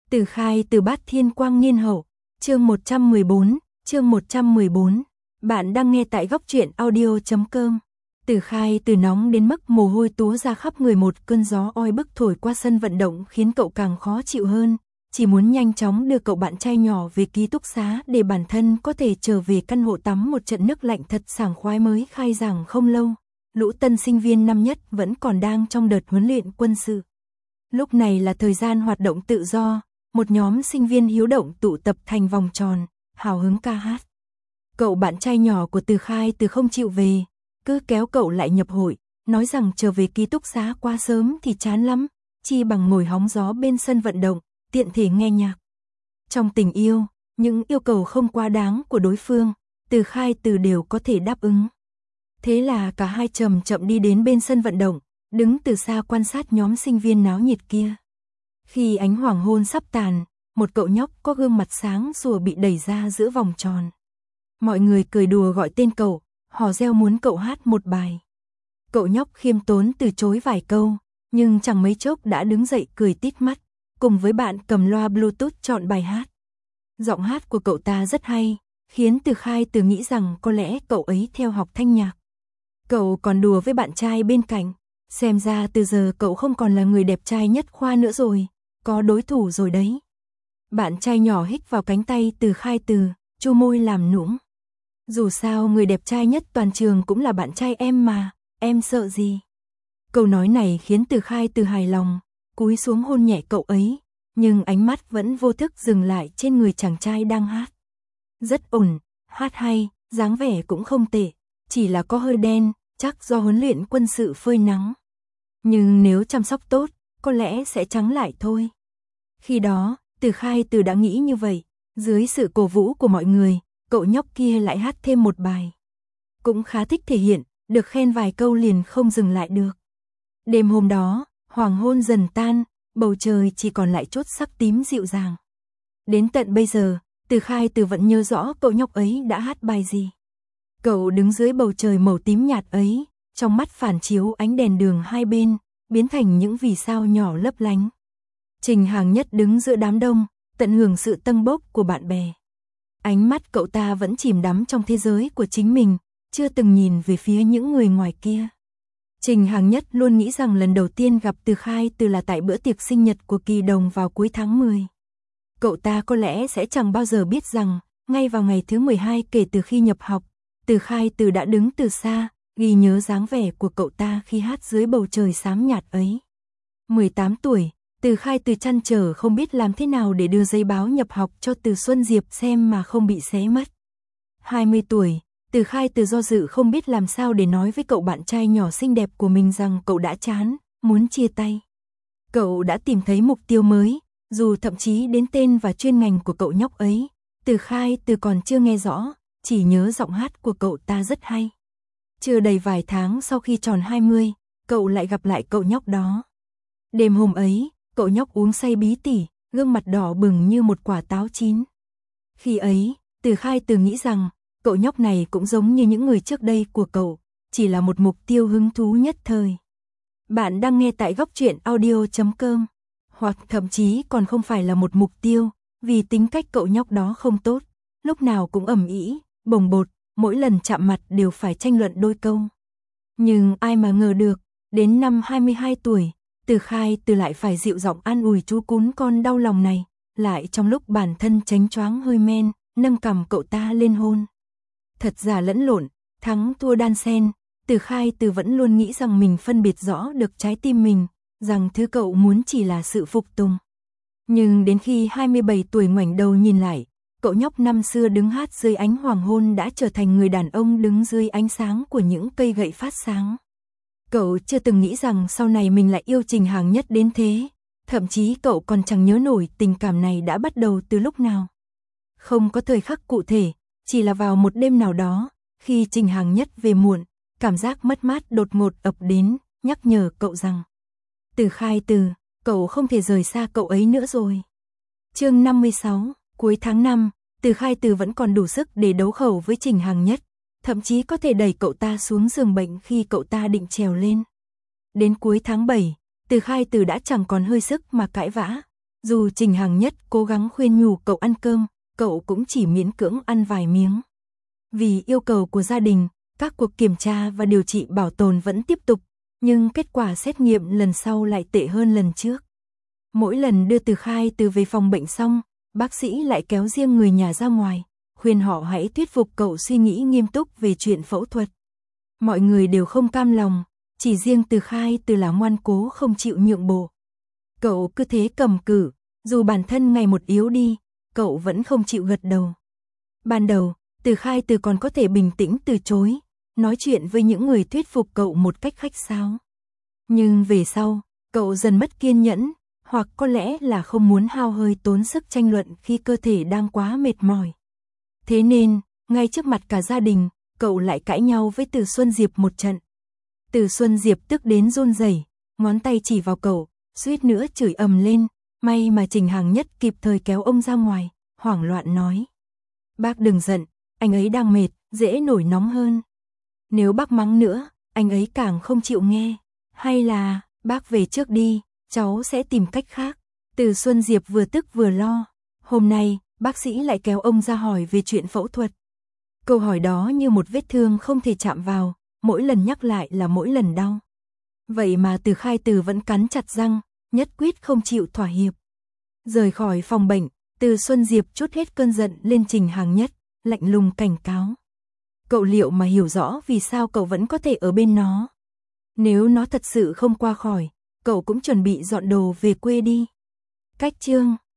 Từ Khai từ Bát Thiên Quang Niên Hậu, chương 114. Bạn đang nghe tại góc truyện audio.com. Từ Khai từ nóng đến mức mồ hôi túa ra khắp người, một cơn gió oi bức thổi qua sân vận động khiến cậu càng khó chịu hơn, chỉ muốn nhanh chóng đưa cậu bạn trai nhỏ về ký túc xá để bản thân có thể trở về căn hộ tắm một trận nước lạnh thật sảng khoái. Mới khai giảng không lâu, lũ tân sinh viên năm nhất vẫn còn đang trong đợt huấn luyện quân sự. Lúc này là thời gian hoạt động tự do, một nhóm sinh viên hiếu động tụ tập thành vòng tròn, hào hứng ca hát. Cậu bạn trai nhỏ của Từ Khai từ không chịu về, cứ kéo cậu lại nhập hội, nói rằng trở về ký túc xá quá sớm thì chán lắm, chi bằng ngồi hóng gió bên sân vận động, tiện thể nghe nhạc. Trong tình yêu, những yêu cầu không quá đáng của đối phương, Từ Khai từ đều có thể đáp ứng. Thế là cả hai chậm chậm đi đến bên sân vận động, đứng từ xa quan sát nhóm sinh viên náo nhiệt kia. Khi ánh hoàng hôn sắp tàn, một cậu nhóc có gương mặt sáng sủa bị đẩy ra giữa vòng tròn. Mọi người cười đùa gọi tên cậu, hò reo muốn cậu hát một bài. Cậu nhóc khiêm tốn từ chối vài câu, nhưng chẳng mấy chốc đã đứng dậy cười tít mắt, cùng với bạn cầm loa Bluetooth chọn bài hát. Giọng hát của cậu ta rất hay, khiến Từ Khai từ nghĩ rằng có lẽ cậu ấy theo học thanh nhạc. Cậu còn đùa với bạn trai bên cạnh, xem ra từ giờ cậu không còn là người đẹp trai nhất khoa nữa rồi, có đối thủ rồi đấy. Bạn trai nhỏ hít vào cánh tay Từ Khai từ, chu môi làm nũng. Dù sao người đẹp trai nhất toàn trường cũng là bạn trai em mà, em sợ gì? Câu nói này khiến Từ Khai từ hài lòng, cúi xuống hôn nhẹ cậu ấy, nhưng ánh mắt vẫn vô thức dừng lại trên người chàng trai đang hát. Rất ổn, hát hay, dáng vẻ cũng không tệ, chỉ là có hơi đen, chắc do huấn luyện quân sự phơi nắng. Nhưng nếu chăm sóc tốt, có lẽ sẽ trắng lại thôi. Khi đó, Từ Khai từ đã nghĩ như vậy, dưới sự cổ vũ của mọi người, cậu nhóc kia lại hát thêm một bài. Cũng khá thích thể hiện, được khen vài câu liền không dừng lại được. Đêm hôm đó, hoàng hôn dần tan, bầu trời chỉ còn lại chốt sắc tím dịu dàng. Đến tận bây giờ, Từ Khai từ vẫn nhớ rõ cậu nhóc ấy đã hát bài gì. Cậu đứng dưới bầu trời màu tím nhạt ấy, trong mắt phản chiếu ánh đèn đường hai bên, biến thành những vì sao nhỏ lấp lánh. Trình Hàng Nhất đứng giữa đám đông, tận hưởng sự tâng bốc của bạn bè. Ánh mắt cậu ta vẫn chìm đắm trong thế giới của chính mình, chưa từng nhìn về phía những người ngoài kia. Trình Hàng Nhất luôn nghĩ rằng lần đầu tiên gặp Từ Khai từ là tại bữa tiệc sinh nhật của Kỳ Đồng vào cuối tháng 10. Cậu ta có lẽ sẽ chẳng bao giờ biết rằng, ngay vào ngày thứ 12 kể từ khi nhập học, Từ Khai từ đã đứng từ xa, ghi nhớ dáng vẻ của cậu ta khi hát dưới bầu trời xám nhạt ấy. 18 tuổi, Từ Khai từ trăn trở không biết làm thế nào để đưa giấy báo nhập học cho Từ Xuân Diệp xem mà không bị xé mất. 20 tuổi, Từ Khai từ do dự không biết làm sao để nói với cậu bạn trai nhỏ xinh đẹp của mình rằng cậu đã chán, muốn chia tay. Cậu đã tìm thấy mục tiêu mới, dù thậm chí đến tên và chuyên ngành của cậu nhóc ấy, Từ Khai từ còn chưa nghe rõ, chỉ nhớ giọng hát của cậu ta rất hay. Chưa đầy vài tháng sau khi tròn 20, cậu lại gặp lại cậu nhóc đó. Đêm hôm ấy, cậu nhóc uống say bí tỉ, gương mặt đỏ bừng như một quả táo chín. Khi ấy, Từ Khai từ nghĩ rằng, cậu nhóc này cũng giống như những người trước đây của cậu, chỉ là một mục tiêu hứng thú nhất thời. Bạn đang nghe tại góc truyện audio.com, hoặc thậm chí còn không phải là một mục tiêu, vì tính cách cậu nhóc đó không tốt, lúc nào cũng ầm ĩ, bồng bột, mỗi lần chạm mặt đều phải tranh luận đôi câu. Nhưng ai mà ngờ được, đến năm 22 tuổi, Từ Khai từ lại phải dịu giọng an ủi chú cún con đau lòng này, lại trong lúc bản thân chánh choáng hơi men, nâng cằm cậu ta lên hôn. Thật giả lẫn lộn, thắng thua đan xen, Từ Khai từ vẫn luôn nghĩ rằng mình phân biệt rõ được trái tim mình, rằng thứ cậu muốn chỉ là sự phục tùng. Nhưng đến khi 27 tuổi ngoảnh đầu nhìn lại, cậu nhóc năm xưa đứng hát dưới ánh hoàng hôn đã trở thành người đàn ông đứng dưới ánh sáng của những cây gậy phát sáng. Cậu chưa từng nghĩ rằng sau này mình lại yêu Trình Hàng Nhất đến thế, thậm chí cậu còn chẳng nhớ nổi tình cảm này đã bắt đầu từ lúc nào. Không có thời khắc cụ thể, chỉ là vào một đêm nào đó, khi Trình Hàng Nhất về muộn, cảm giác mất mát đột ngột ập đến, nhắc nhở cậu rằng Từ Khai từ, cậu không thể rời xa cậu ấy nữa rồi. Chương 56, cuối tháng 5, Từ Khai từ vẫn còn đủ sức để đấu khẩu với Trình Hàng Nhất, thậm chí có thể đẩy cậu ta xuống giường bệnh khi cậu ta định trèo lên. Đến cuối tháng 7, Từ Khai từ đã chẳng còn hơi sức mà cãi vã, Dù Trình Hằng Nhất cố gắng khuyên nhủ cậu ăn cơm, cậu cũng chỉ miễn cưỡng ăn vài miếng. Vì yêu cầu của gia đình, các cuộc kiểm tra và điều trị bảo tồn vẫn tiếp tục, nhưng kết quả xét nghiệm lần sau lại tệ hơn lần trước. Mỗi lần đưa Từ Khai Từ về phòng bệnh xong, bác sĩ lại kéo riêng người nhà ra ngoài, khuyên họ hãy thuyết phục cậu suy nghĩ nghiêm túc về chuyện phẫu thuật. Mọi người đều không cam lòng, chỉ riêng Từ Khai Từ là ngoan cố không chịu nhượng bộ. Cậu cứ thế cầm cự, dù bản thân ngày một yếu đi, cậu vẫn không chịu gật đầu. Ban đầu, Từ Khai Từ còn có thể bình tĩnh từ chối, nói chuyện với những người thuyết phục cậu một cách khách sáo. Nhưng về sau, cậu dần mất kiên nhẫn, hoặc có lẽ là không muốn hao hơi tốn sức tranh luận khi cơ thể đang quá mệt mỏi. Thế nên, ngay trước mặt cả gia đình, cậu lại cãi nhau với Từ Xuân Diệp một trận. Từ Xuân Diệp tức đến run rẩy, ngón tay chỉ vào cậu, suýt nữa chửi ầm lên, may mà Trình Hằng Nhất kịp thời kéo ông ra ngoài, hoảng loạn nói. Bác đừng giận, anh ấy đang mệt, dễ nổi nóng hơn. Nếu bác mắng nữa, anh ấy càng không chịu nghe. Hay là, bác về trước đi, cháu sẽ tìm cách khác. Từ Xuân Diệp vừa tức vừa lo. Hôm nay, bác sĩ lại kéo ông ra hỏi về chuyện phẫu thuật. Câu hỏi đó như một vết thương không thể chạm vào, mỗi lần nhắc lại là mỗi lần đau. Vậy mà Từ Khai Từ vẫn cắn chặt răng, nhất quyết không chịu thỏa hiệp. Rời khỏi phòng bệnh, Từ Xuân Diệp trút hết cơn giận lên Trình Hằng Nhất, lạnh lùng cảnh cáo. Cậu liệu mà hiểu rõ vì sao cậu vẫn có thể ở bên nó. Nếu nó thật sự không qua khỏi, cậu cũng chuẩn bị dọn đồ về quê đi. Cách chương